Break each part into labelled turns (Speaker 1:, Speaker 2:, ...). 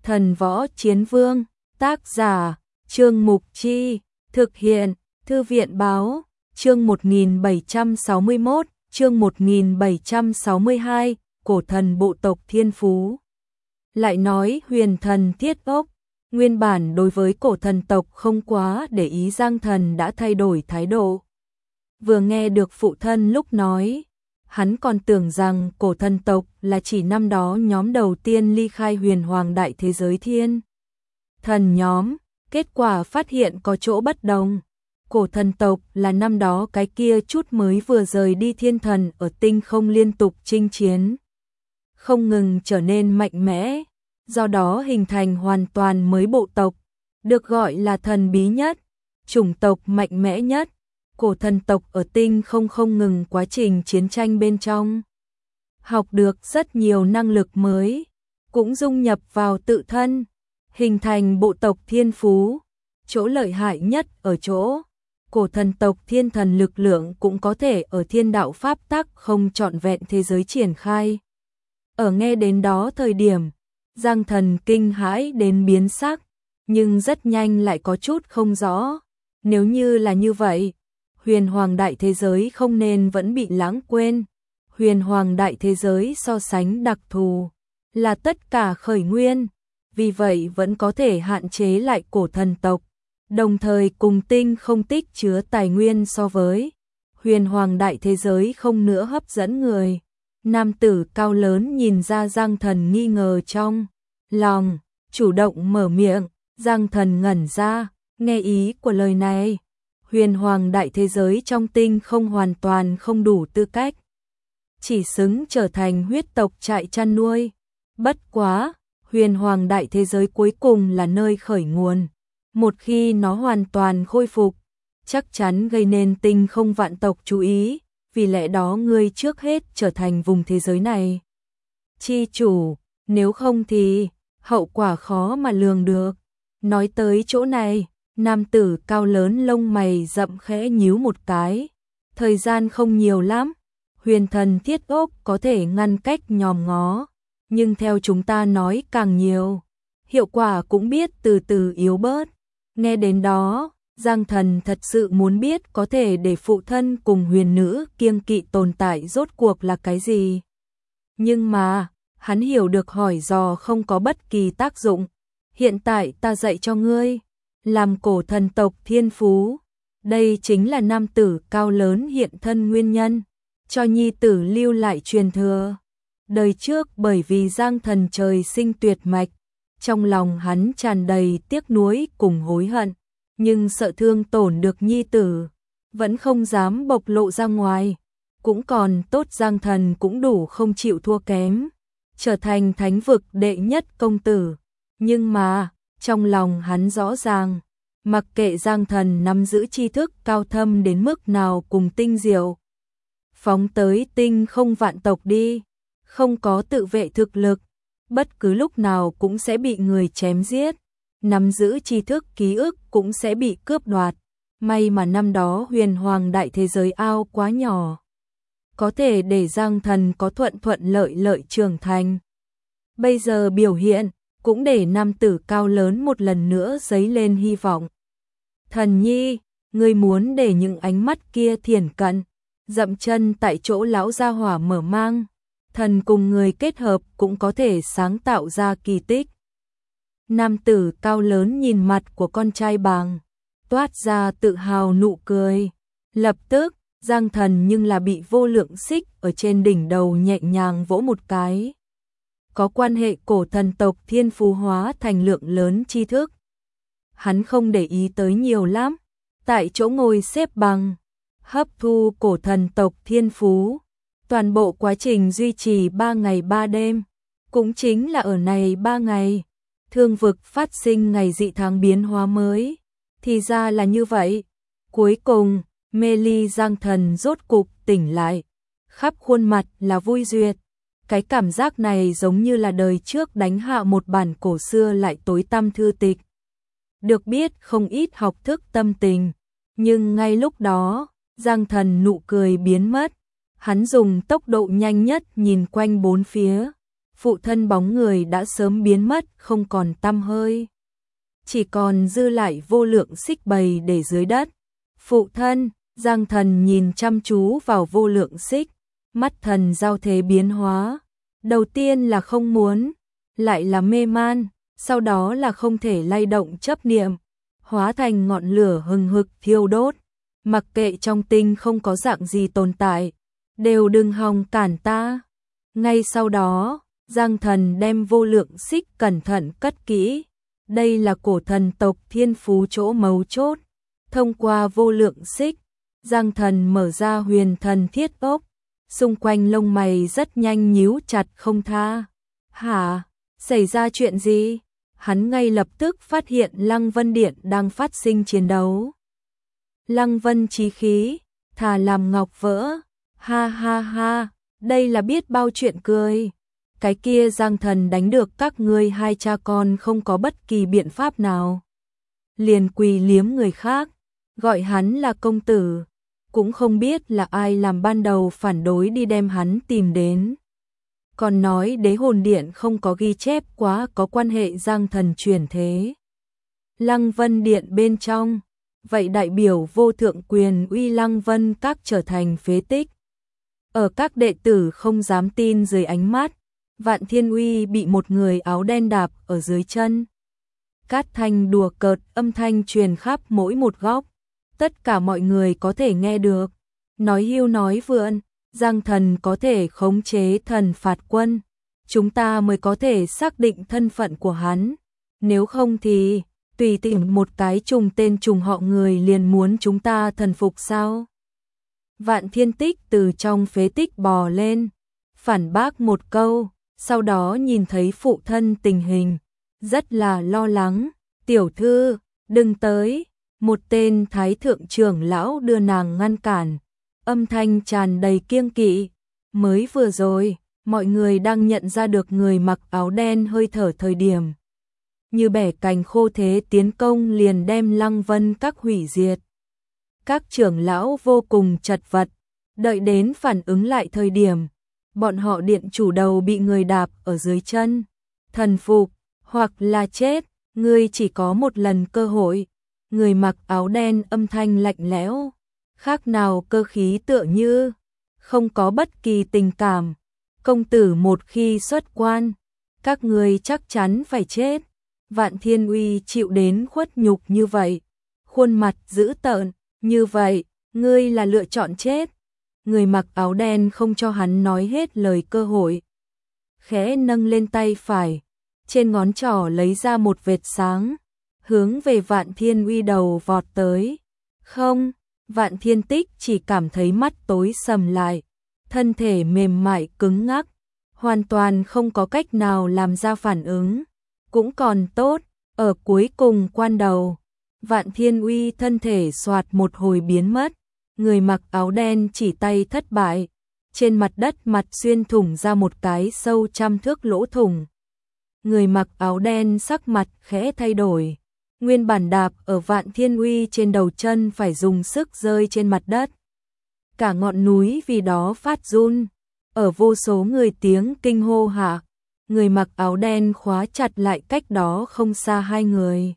Speaker 1: Thần Võ Chiến Vương, tác giả, Trương Mục Chi, thực hiện, Thư viện Báo, chương 1761, chương 1762, cổ thần bộ tộc Thiên Phú. Lại nói Huyền Thần Thiết Ốc, nguyên bản đối với cổ thần tộc không quá để ý, Giang Thần đã thay đổi thái độ. Vừa nghe được phụ thân lúc nói, hắn còn tưởng rằng cổ thần tộc là chỉ năm đó nhóm đầu tiên ly khai huyền hoàng đại thế giới thiên thần nhóm, kết quả phát hiện có chỗ bất đồng. Cổ thần tộc là năm đó cái kia chút mới vừa rời đi thiên thần ở tinh không liên tục chinh chiến, không ngừng trở nên mạnh mẽ, do đó hình thành hoàn toàn mới bộ tộc, được gọi là thần bí nhất, chủng tộc mạnh mẽ nhất. Cổ thần tộc ở tinh không ngừng quá trình chiến tranh bên trong, học được rất nhiều năng lực mới, cũng dung nhập vào tự thân, hình thành bộ tộc Thiên Phú. Chỗ lợi hại nhất ở chỗ, cổ thần tộc thiên thần lực lượng cũng có thể ở thiên đạo pháp tắc không trọn vẹn thế giới triển khai. Ở nghe đến đó thời điểm, Giang Thần kinh hãi đến biến sắc, nhưng rất nhanh lại có chút không rõ. Nếu như là như vậy, huyền hoàng đại thế giới không nên vẫn bị lãng quên. Huyền hoàng đại thế giới so sánh đặc thù, là tất cả khởi nguyên, vì vậy vẫn có thể hạn chế lại cổ thần tộc, đồng thời cùng tinh không tích chứa tài nguyên so với huyền hoàng đại thế giới không nữa hấp dẫn người. Nam tử cao lớn nhìn ra Giang Thần nghi ngờ trong lòng, chủ động mở miệng. Giang Thần ngẩn ra, nghe ý của lời này. Huyền hoàng đại thế giới trong tinh không hoàn toàn không đủ tư cách, chỉ xứng trở thành huyết tộc trại chăn nuôi. Bất quá, huyền hoàng đại thế giới cuối cùng là nơi khởi nguồn. Một khi nó hoàn toàn khôi phục, chắc chắn gây nên tinh không vạn tộc chú ý, vì lẽ đó ngươi trước hết trở thành vùng thế giới này chi chủ, nếu không thì hậu quả khó mà lường được. Nói tới chỗ này, nam tử cao lớn lông mày rậm khẽ nhíu một cái. Thời gian không nhiều lắm, huyền thần thiết ốc có thể ngăn cách nhòm ngó, nhưng theo chúng ta nói càng nhiều, hiệu quả cũng biết từ từ yếu bớt. Nghe đến đó, Giang Thần thật sự muốn biết có thể để phụ thân cùng huyền nữ kiêng kỵ tồn tại rốt cuộc là cái gì. Nhưng mà, hắn hiểu được hỏi dò không có bất kỳ tác dụng. Hiện tại ta dạy cho ngươi, làm cổ thần tộc Thiên Phú. Đây chính là nam tử cao lớn hiện thân nguyên nhân, cho nhi tử lưu lại truyền thừa. Đời trước bởi vì Giang Thần trời sinh tuyệt mạch, trong lòng hắn tràn đầy tiếc nuối cùng hối hận, nhưng sợ thương tổn được nhi tử, vẫn không dám bộc lộ ra ngoài. Cũng còn tốt Giang Thần cũng đủ không chịu thua kém, trở thành thánh vực đệ nhất công tử. Nhưng mà, trong lòng hắn rõ ràng, mặc kệ Giang Thần nắm giữ tri thức cao thâm đến mức nào cùng tinh diệu, phóng tới tinh không vạn tộc đi, không có tự vệ thực lực, bất cứ lúc nào cũng sẽ bị người chém giết, nắm giữ tri thức ký ức cũng sẽ bị cướp đoạt. May mà năm đó huyền hoàng đại thế giới ao quá nhỏ, có thể để Giang Thần có thuận lợi trưởng thành. Bây giờ biểu hiện, cũng để nam tử cao lớn một lần nữa dấy lên hy vọng. Thần nhi, ngươi muốn để những ánh mắt kia thiển cận, dậm chân tại chỗ lão gia hỏa mở mang, thần cùng người kết hợp cũng có thể sáng tạo ra kỳ tích. Nam tử cao lớn nhìn mặt của con trai bàng, toát ra tự hào nụ cười. Lập tức, Giang Thần nhưng là bị vô lượng xích ở trên đỉnh đầu nhẹ nhàng vỗ một cái. Có quan hệ cổ thần tộc Thiên Phú hóa thành lượng lớn tri thức. Hắn không để ý tới nhiều lắm, tại chỗ ngồi xếp bằng, hấp thu cổ thần tộc Thiên Phú. Toàn bộ quá trình duy trì 3 ngày 3 đêm, cũng chính là ở này 3 ngày, thương vực phát sinh ngày dị tháng biến hóa mới. Thì ra là như vậy. Cuối cùng, mê ly Giang Thần rốt cục tỉnh lại, khắp khuôn mặt là vui duyệt. Cái cảm giác này giống như là đời trước đánh hạ một bản cổ xưa lại tối tăm thư tịch. Được biết không ít học thức tâm tình, nhưng ngay lúc đó, Giang Thần nụ cười biến mất. Hắn dùng tốc độ nhanh nhất nhìn quanh bốn phía, phụ thân bóng người đã sớm biến mất không còn tăm hơi. Chỉ còn dư lại vô lượng xích bầy để dưới đất. Phụ thân, Giang Thần nhìn chăm chú vào vô lượng xích, mắt thần giao thế biến hóa. Đầu tiên là không muốn, lại là mê man, sau đó là không thể lay động chấp niệm, hóa thành ngọn lửa hừng hực thiêu đốt. Mặc kệ trong tinh không có dạng gì tồn tại, đều đừng hòng cản ta. Ngay sau đó, Giang Thần đem vô lượng xích cẩn thận cất kỹ. Đây là cổ thần tộc thiên phú chỗ mấu chốt. Thông qua vô lượng xích, Giang Thần mở ra huyền thần thiết ốc. Xung quanh lông mày rất nhanh nhíu chặt không tha. Hả? Xảy ra chuyện gì? Hắn ngay lập tức phát hiện Lăng Vân Điện đang phát sinh chiến đấu. Lăng Vân chí khí, thà làm ngọc vỡ. Ha ha ha, đây là biết bao chuyện cười. Cái kia Giang Thần đánh được các ngươi hai cha con không có bất kỳ biện pháp nào. Liền quỳ liếm người khác, gọi hắn là công tử. Cũng không biết là ai làm ban đầu phản đối đi đem hắn tìm đến. Còn nói Đế Hồn Điện không có ghi chép quá có quan hệ Giang Thần chuyển thế. Lăng Vân Điện bên trong, vậy đại biểu vô thượng quyền uy Lăng Vân các trở thành phế tích. Ở các đệ tử không dám tin dưới ánh mắt, Vạn Thiên Uy bị một người áo đen đạp ở dưới chân. Cát thanh đùa cợt âm thanh truyền khắp mỗi một góc. Tất cả mọi người có thể nghe được. Nói hưu nói vượn, Giang Thần có thể khống chế thần phạt quân. Chúng ta mới có thể xác định thân phận của hắn. Nếu không thì, tùy tiện một cái trùng tên trùng họ người liền muốn chúng ta thần phục sao? Vạn Thiên Tích từ trong phế tích bò lên, phản bác một câu, sau đó nhìn thấy phụ thân tình hình, rất là lo lắng. Tiểu thư, đừng tới. Một tên thái thượng trưởng lão đưa nàng ngăn cản, âm thanh tràn đầy kiêng kỵ. Mới vừa rồi, mọi người đang nhận ra được người mặc áo đen hơi thở thời điểm. Như bẻ cành khô thế tiến công liền đem Lăng Vân các hủy diệt. Các trưởng lão vô cùng chật vật, đợi đến phản ứng lại thời điểm. Bọn họ điện chủ đầu bị người đạp ở dưới chân. Thần phục, hoặc là chết, ngươi chỉ có một lần cơ hội. Người mặc áo đen âm thanh lạnh lẽo, khác nào cơ khí tựa như, không có bất kỳ tình cảm. Công tử một khi xuất quan, các ngươi chắc chắn phải chết. Vạn Thiên Uy chịu đến khuất nhục như vậy, khuôn mặt dữ tợn, như vậy, ngươi là lựa chọn chết. Người mặc áo đen không cho hắn nói hết lời cơ hội. Khẽ nâng lên tay phải, trên ngón trỏ lấy ra một vệt sáng, hướng về Vạn Thiên Uy đầu vọt tới. Không, Vạn Thiên Tích chỉ cảm thấy mắt tối sầm lại, thân thể mềm mại cứng ngắc, hoàn toàn không có cách nào làm ra phản ứng. Cũng còn tốt, ở cuối cùng quan đầu, Vạn Thiên Uy thân thể xoạt một hồi biến mất, người mặc áo đen chỉ tay thất bại, trên mặt đất mặt xuyên thủng ra một cái sâu 100 thước lỗ thủng. Người mặc áo đen sắc mặt khẽ thay đổi, nguyên bản đạp ở Vạn Thiên Uy trên đầu chân phải dùng sức rơi trên mặt đất. Cả ngọn núi vì đó phát run, ở vô số người tiếng kinh hô hạ, người mặc áo đen khóa chặt lại cách đó không xa hai người.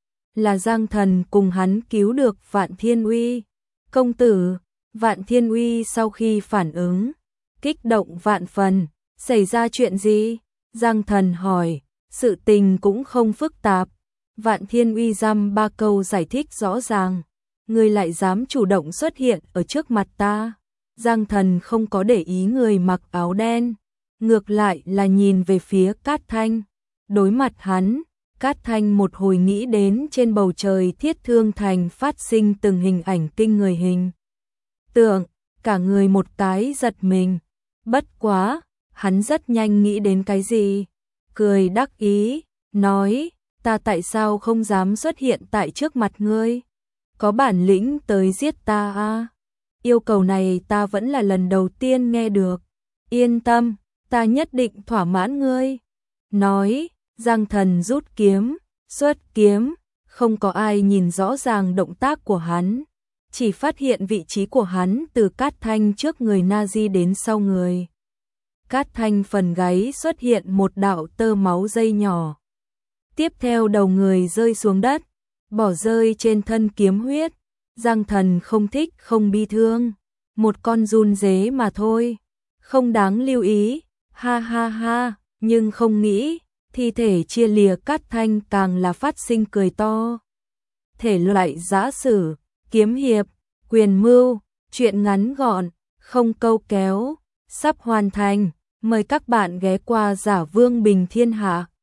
Speaker 1: Là Giang Thần cùng hắn cứu được Vạn Thiên Uy. Công tử, Vạn Thiên Uy sau khi phản ứng, kích động vạn phần, xảy ra chuyện gì? Giang Thần hỏi, sự tình cũng không phức tạp. Vạn Thiên Uy dăm ba câu giải thích rõ ràng, ngươi lại dám chủ động xuất hiện ở trước mặt ta. Giang Thần không có để ý người mặc áo đen, ngược lại là nhìn về phía Cát Thanh. Đối mặt hắn, Cát Thanh một hồi nghĩ đến trên bầu trời Thiết Thương Thành phát sinh từng hình ảnh kinh người hình tượng, cả người một cái giật mình. Bất quá, hắn rất nhanh nghĩ đến cái gì, cười đắc ý, nói, ta tại sao không dám xuất hiện tại trước mặt ngươi? Có bản lĩnh tới giết ta à? Yêu cầu này ta vẫn là lần đầu tiên nghe được. Yên tâm, ta nhất định thỏa mãn ngươi. Nói, Giang Thần rút kiếm, xuất kiếm, không có ai nhìn rõ ràng động tác của hắn, chỉ phát hiện vị trí của hắn từ Cát Thanh trước người Nazi đến sau người Cát Thanh phần gáy xuất hiện một đạo tơ máu dây nhỏ. Tiếp theo đầu người rơi xuống đất, bỏ rơi trên thân kiếm huyết. Giang Thần không thích không bi thương, một con run dế mà thôi, không đáng lưu ý, ha ha ha, nhưng không nghĩ, thi thể chia lìa Cát Thanh càng là phát sinh cười to. Thể loại giã sử, kiếm hiệp, quyền mưu, truyện ngắn gọn, không câu kéo, sắp hoàn thành, mời các bạn ghé qua Giả Vương Bình Thiên Hạ.